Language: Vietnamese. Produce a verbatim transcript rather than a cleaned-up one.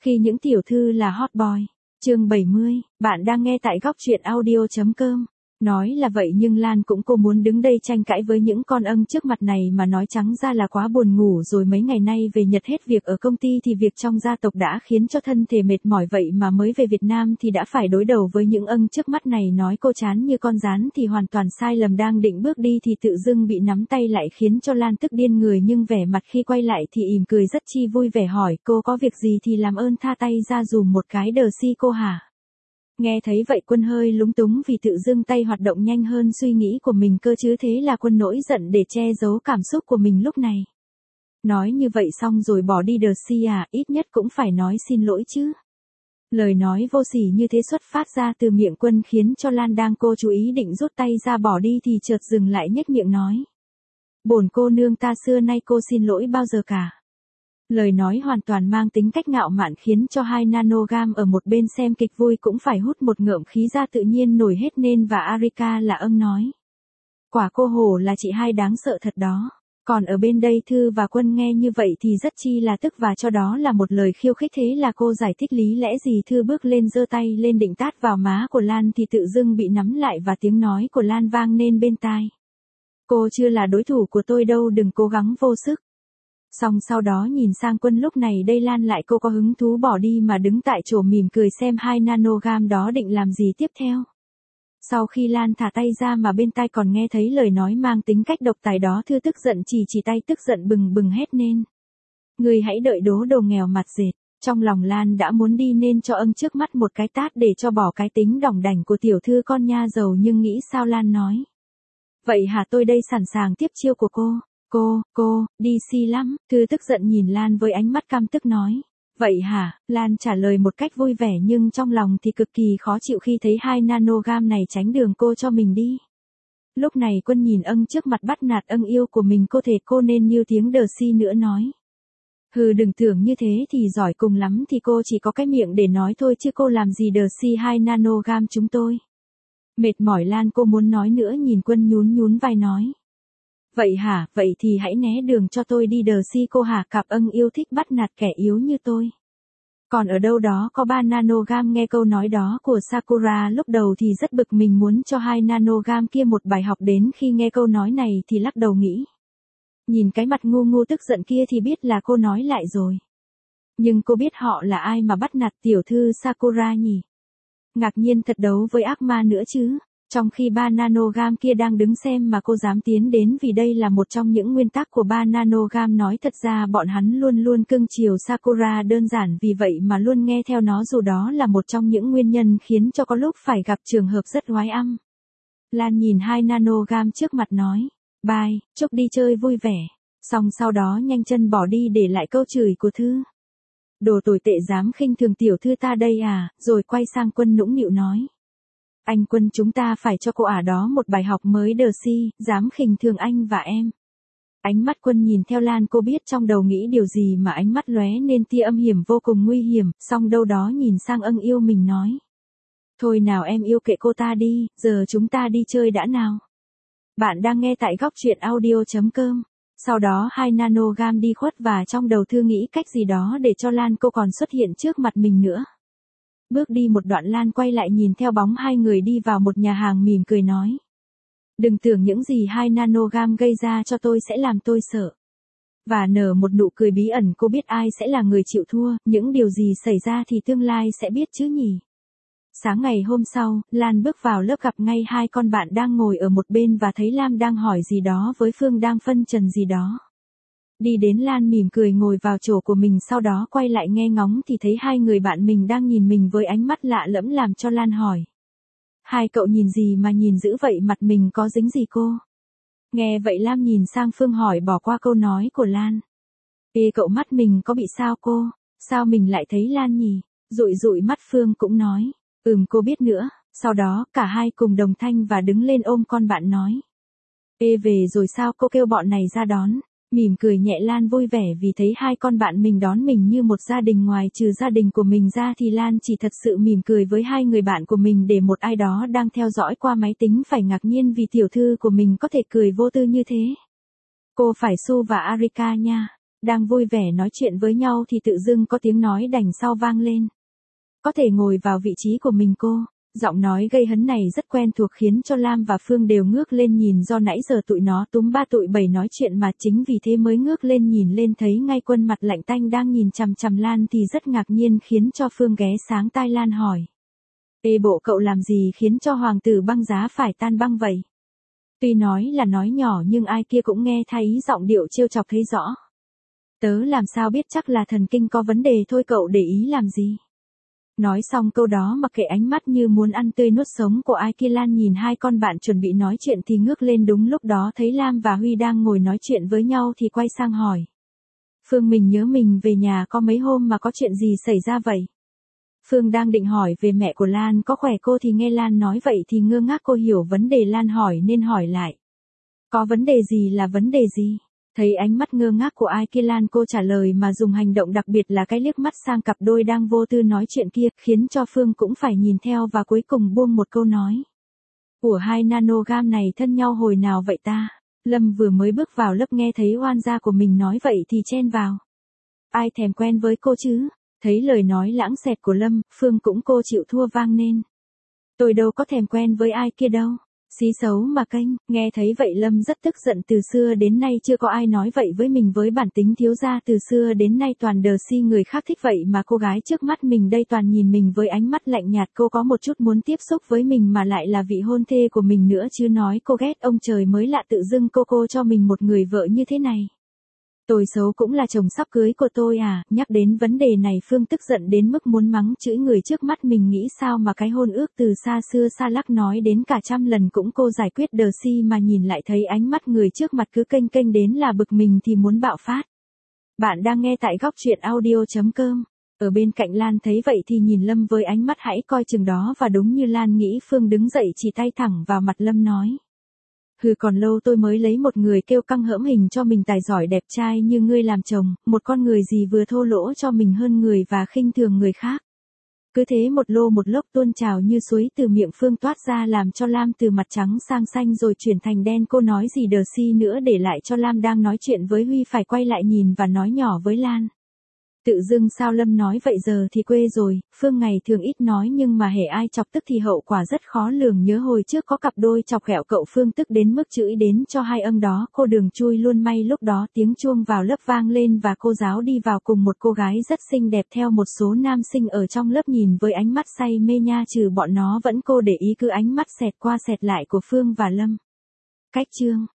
Khi những tiểu thư là hot boy. Chương bảy mươi, bạn đang nghe tại góc truyện audio chấm com. Nói là vậy nhưng Lan cũng cô muốn đứng đây tranh cãi với những con âng trước mặt này mà nói trắng ra là quá buồn ngủ rồi, mấy ngày nay về Nhật hết việc ở công ty thì việc trong gia tộc đã khiến cho thân thể mệt mỏi, vậy mà mới về Việt Nam thì đã phải đối đầu với những âng trước mắt này. Nói cô chán như con rán thì hoàn toàn sai lầm, đang định bước đi thì tự dưng bị nắm tay lại khiến cho Lan tức điên người, nhưng vẻ mặt khi quay lại thì ỉm cười rất chi vui vẻ, hỏi cô có việc gì thì làm ơn tha tay ra dùm một cái đờ si cô hả. Nghe thấy vậy Quân hơi lúng túng vì tự dưng tay hoạt động nhanh hơn suy nghĩ của mình cơ chứ, thế là Quân nổi giận để che giấu cảm xúc của mình lúc này. Nói như vậy xong rồi bỏ đi đờ si à, ít nhất cũng phải nói xin lỗi chứ. Lời nói vô sỉ như thế xuất phát ra từ miệng Quân khiến cho Lan đang cô chú ý định rút tay ra bỏ đi thì chợt dừng lại nhếch miệng nói. Bổn cô nương ta xưa nay cô xin lỗi bao giờ cả. Lời nói hoàn toàn mang tính cách ngạo mạn khiến cho hai nanogam ở một bên xem kịch vui cũng phải hút một ngụm khí ra tự nhiên nổi hết nên, và Arika là âng nói. Quả cô hổ là chị hai đáng sợ thật đó. Còn ở bên đây Thư và Quân nghe như vậy thì rất chi là tức và cho đó là một lời khiêu khích, thế là cô giải thích lý lẽ gì. Thư bước lên giơ tay lên định tát vào má của Lan thì tự dưng bị nắm lại và tiếng nói của Lan vang lên bên tai. Cô chưa là đối thủ của tôi đâu, đừng cố gắng vô sức. Xong sau đó nhìn sang Quân, lúc này đây Lan lại cô có hứng thú bỏ đi mà đứng tại chỗ mỉm cười xem hai nanogam đó định làm gì tiếp theo. Sau khi Lan thả tay ra mà bên tai còn nghe thấy lời nói mang tính cách độc tài đó, Thư tức giận chỉ chỉ tay, tức giận bừng bừng hét lên. Người hãy đợi đố đồ nghèo mặt dệt. Trong lòng Lan đã muốn đi nên cho âng trước mắt một cái tát để cho bỏ cái tính đỏng đảnh của tiểu thư con nha giàu, nhưng nghĩ sao Lan nói. Vậy hả, tôi đây sẵn sàng tiếp chiêu của cô. Cô, cô, đi si lắm. Thư tức giận nhìn Lan với ánh mắt căm tức nói. Vậy hả, Lan trả lời một cách vui vẻ nhưng trong lòng thì cực kỳ khó chịu khi thấy hai nanogam này tránh đường cô cho mình đi. Lúc này Quân nhìn âng trước mặt bắt nạt âng yêu của mình, cô thể cô nên như tiếng đờ si nữa nói. Hừ, đừng tưởng như thế thì giỏi, cùng lắm thì cô chỉ có cái miệng để nói thôi chứ cô làm gì đờ si hai nanogam chúng tôi. Mệt mỏi Lan cô muốn nói nữa, nhìn Quân nhún nhún vai nói. Vậy hả, vậy thì hãy né đường cho tôi đi đờ si cô hả, cặp âng yêu thích bắt nạt kẻ yếu như tôi. Còn ở đâu đó có ba nanogam nghe câu nói đó của Sakura lúc đầu thì rất bực mình, muốn cho hai nanogam kia một bài học, đến khi nghe câu nói này thì lắc đầu nghĩ. Nhìn cái mặt ngu ngu tức giận kia thì biết là cô nói lại rồi. Nhưng cô biết họ là ai mà bắt nạt tiểu thư Sakura nhỉ? Ngạc nhiên thật, đấu với ác ma nữa chứ. Trong khi ba nanogam kia đang đứng xem mà cô dám tiến đến, vì đây là một trong những nguyên tắc của ba nanogam. Nói thật ra bọn hắn luôn luôn cưng chiều Sakura, đơn giản vì vậy mà luôn nghe theo nó, dù đó là một trong những nguyên nhân khiến cho có lúc phải gặp trường hợp rất oái âm. Lan nhìn hai nanogam trước mặt nói. Bye, chúc đi chơi vui vẻ. Xong sau đó nhanh chân bỏ đi để lại câu chửi của Thư. Đồ tồi tệ dám khinh thường tiểu thư ta đây à, rồi quay sang Quân nũng nịu nói. Anh Quân, chúng ta phải cho cô ả đó một bài học mới đờ si, dám khinh thường anh và em. Ánh mắt Quân nhìn theo Lan, cô biết trong đầu nghĩ điều gì mà ánh mắt lóe nên tia âm hiểm vô cùng nguy hiểm, xong đâu đó nhìn sang âng yêu mình nói. Thôi nào em yêu, kệ cô ta đi, giờ chúng ta đi chơi đã nào. Bạn đang nghe tại góc truyện audio chấm com. Sau đó hai nanogam đi khuất và trong đầu Thư nghĩ cách gì đó để cho Lan cô còn xuất hiện trước mặt mình nữa. Bước đi một đoạn Lan quay lại nhìn theo bóng hai người đi vào một nhà hàng, mỉm cười nói. Đừng tưởng những gì hai nanogam gây ra cho tôi sẽ làm tôi sợ. Và nở một nụ cười bí ẩn, cô biết ai sẽ là người chịu thua, những điều gì xảy ra thì tương lai sẽ biết chứ nhỉ. Sáng ngày hôm sau, Lan bước vào lớp gặp ngay hai con bạn đang ngồi ở một bên và thấy Lam đang hỏi gì đó với Phương đang phân trần gì đó. Đi đến Lan mỉm cười ngồi vào chỗ của mình, sau đó quay lại nghe ngóng thì thấy hai người bạn mình đang nhìn mình với ánh mắt lạ lẫm, làm cho Lan hỏi. Hai cậu nhìn gì mà nhìn dữ vậy, mặt mình có dính gì cô? Nghe vậy Lam nhìn sang Phương hỏi, bỏ qua câu nói của Lan. Ê cậu, mắt mình có bị sao cô? Sao mình lại thấy Lan nhỉ? Dụi dụi mắt Phương cũng nói. Ừm, cô biết nữa. Sau đó cả hai cùng đồng thanh và đứng lên ôm con bạn nói. Ê về rồi sao, cô kêu bọn này ra đón. Mỉm cười nhẹ Lan vui vẻ vì thấy hai con bạn mình đón mình như một gia đình, ngoài trừ gia đình của mình ra thì Lan chỉ thật sự mỉm cười với hai người bạn của mình để một ai đó đang theo dõi qua máy tính phải ngạc nhiên vì tiểu thư của mình có thể cười vô tư như thế. Cô phải Su và Arika nha. Đang vui vẻ nói chuyện với nhau thì tự dưng có tiếng nói đằng sau vang lên. Có thể ngồi vào vị trí của mình cô. Giọng nói gây hấn này rất quen thuộc khiến cho Lam và Phương đều ngước lên nhìn, do nãy giờ tụi nó túm ba tụi bảy nói chuyện mà, chính vì thế mới ngước lên nhìn lên thấy ngay Quân mặt lạnh tanh đang nhìn chằm chằm Lan thì rất ngạc nhiên, khiến cho Phương ghé sáng tai Lan hỏi. Ê bộ cậu làm gì khiến cho hoàng tử băng giá phải tan băng vậy? Tuy nói là nói nhỏ nhưng ai kia cũng nghe thấy giọng điệu trêu chọc thấy rõ. Tớ làm sao biết, chắc là thần kinh có vấn đề thôi, cậu để ý làm gì? Nói xong câu đó mặc kệ ánh mắt như muốn ăn tươi nuốt sống của ai kia, Lan nhìn hai con bạn chuẩn bị nói chuyện thì ngước lên, đúng lúc đó thấy Lam và Huy đang ngồi nói chuyện với nhau thì quay sang hỏi. Phương, mình nhớ mình về nhà có mấy hôm mà có chuyện gì xảy ra vậy? Phương đang định hỏi về mẹ của Lan có khỏe cô thì nghe Lan nói vậy thì ngơ ngác, cô hiểu vấn đề Lan hỏi nên hỏi lại. Có vấn đề gì là vấn đề gì? Thấy ánh mắt ngơ ngác của ai kia, Lan cô trả lời mà dùng hành động, đặc biệt là cái liếc mắt sang cặp đôi đang vô tư nói chuyện kia, khiến cho Phương cũng phải nhìn theo và cuối cùng buông một câu nói. Ủa, hai nanogam này thân nhau hồi nào vậy ta? Lâm vừa mới bước vào lớp nghe thấy oan gia của mình nói vậy thì chen vào. Ai thèm quen với cô chứ? Thấy lời nói lãng xẹt của Lâm, Phương cũng cô chịu thua vang nên. Tôi đâu có thèm quen với ai kia đâu. Xí xấu mà kênh. Nghe thấy vậy Lâm rất tức giận, từ xưa đến nay chưa có ai nói vậy với mình, với bản tính thiếu gia từ xưa đến nay toàn đờ si người khác thích vậy mà cô gái trước mắt mình đây toàn nhìn mình với ánh mắt lạnh nhạt, cô có một chút muốn tiếp xúc với mình mà lại là vị hôn thê của mình nữa chứ, nói cô ghét ông trời mới lạ, tự dưng cô cô cho mình một người vợ như thế này. Tôi xấu cũng là chồng sắp cưới của tôi à? Nhắc đến vấn đề này Phương tức giận đến mức muốn mắng chửi người trước mắt mình, nghĩ sao mà cái hôn ước từ xa xưa xa lắc nói đến cả trăm lần cũng cô giải quyết đờ si mà nhìn lại thấy ánh mắt người trước mặt cứ kênh kênh đến là bực mình thì muốn bạo phát. Bạn đang nghe tại góc truyện audio chấm com. Ở bên cạnh Lan thấy vậy thì nhìn Lâm với ánh mắt hãy coi chừng đó, và đúng như Lan nghĩ, Phương đứng dậy chỉ tay thẳng vào mặt Lâm nói. Hừ, còn lâu tôi mới lấy một người kêu căng hỡm hình cho mình tài giỏi đẹp trai như ngươi làm chồng, một con người gì vừa thô lỗ cho mình hơn người và khinh thường người khác. Cứ thế một lô một lốc tuôn trào như suối từ miệng Phương toát ra, làm cho Lam từ mặt trắng sang xanh rồi chuyển thành đen. Cô nói gì đờ si nữa, để lại cho Lam đang nói chuyện với Huy phải quay lại nhìn và nói nhỏ với Lan. Tự dưng sao Lâm nói vậy giờ thì quê rồi. Phương ngày thường ít nói nhưng mà hễ ai chọc tức thì hậu quả rất khó lường, nhớ hồi trước có cặp đôi chọc ghẹo cậu Phương tức đến mức chửi đến cho hai ông đó cô đường chui luôn. May lúc đó tiếng chuông vào lớp vang lên và cô giáo đi vào cùng một cô gái rất xinh đẹp, theo một số nam sinh ở trong lớp nhìn với ánh mắt say mê nha, trừ bọn nó vẫn cô để ý cứ ánh mắt xẹt qua xẹt lại của Phương và Lâm. Cách chương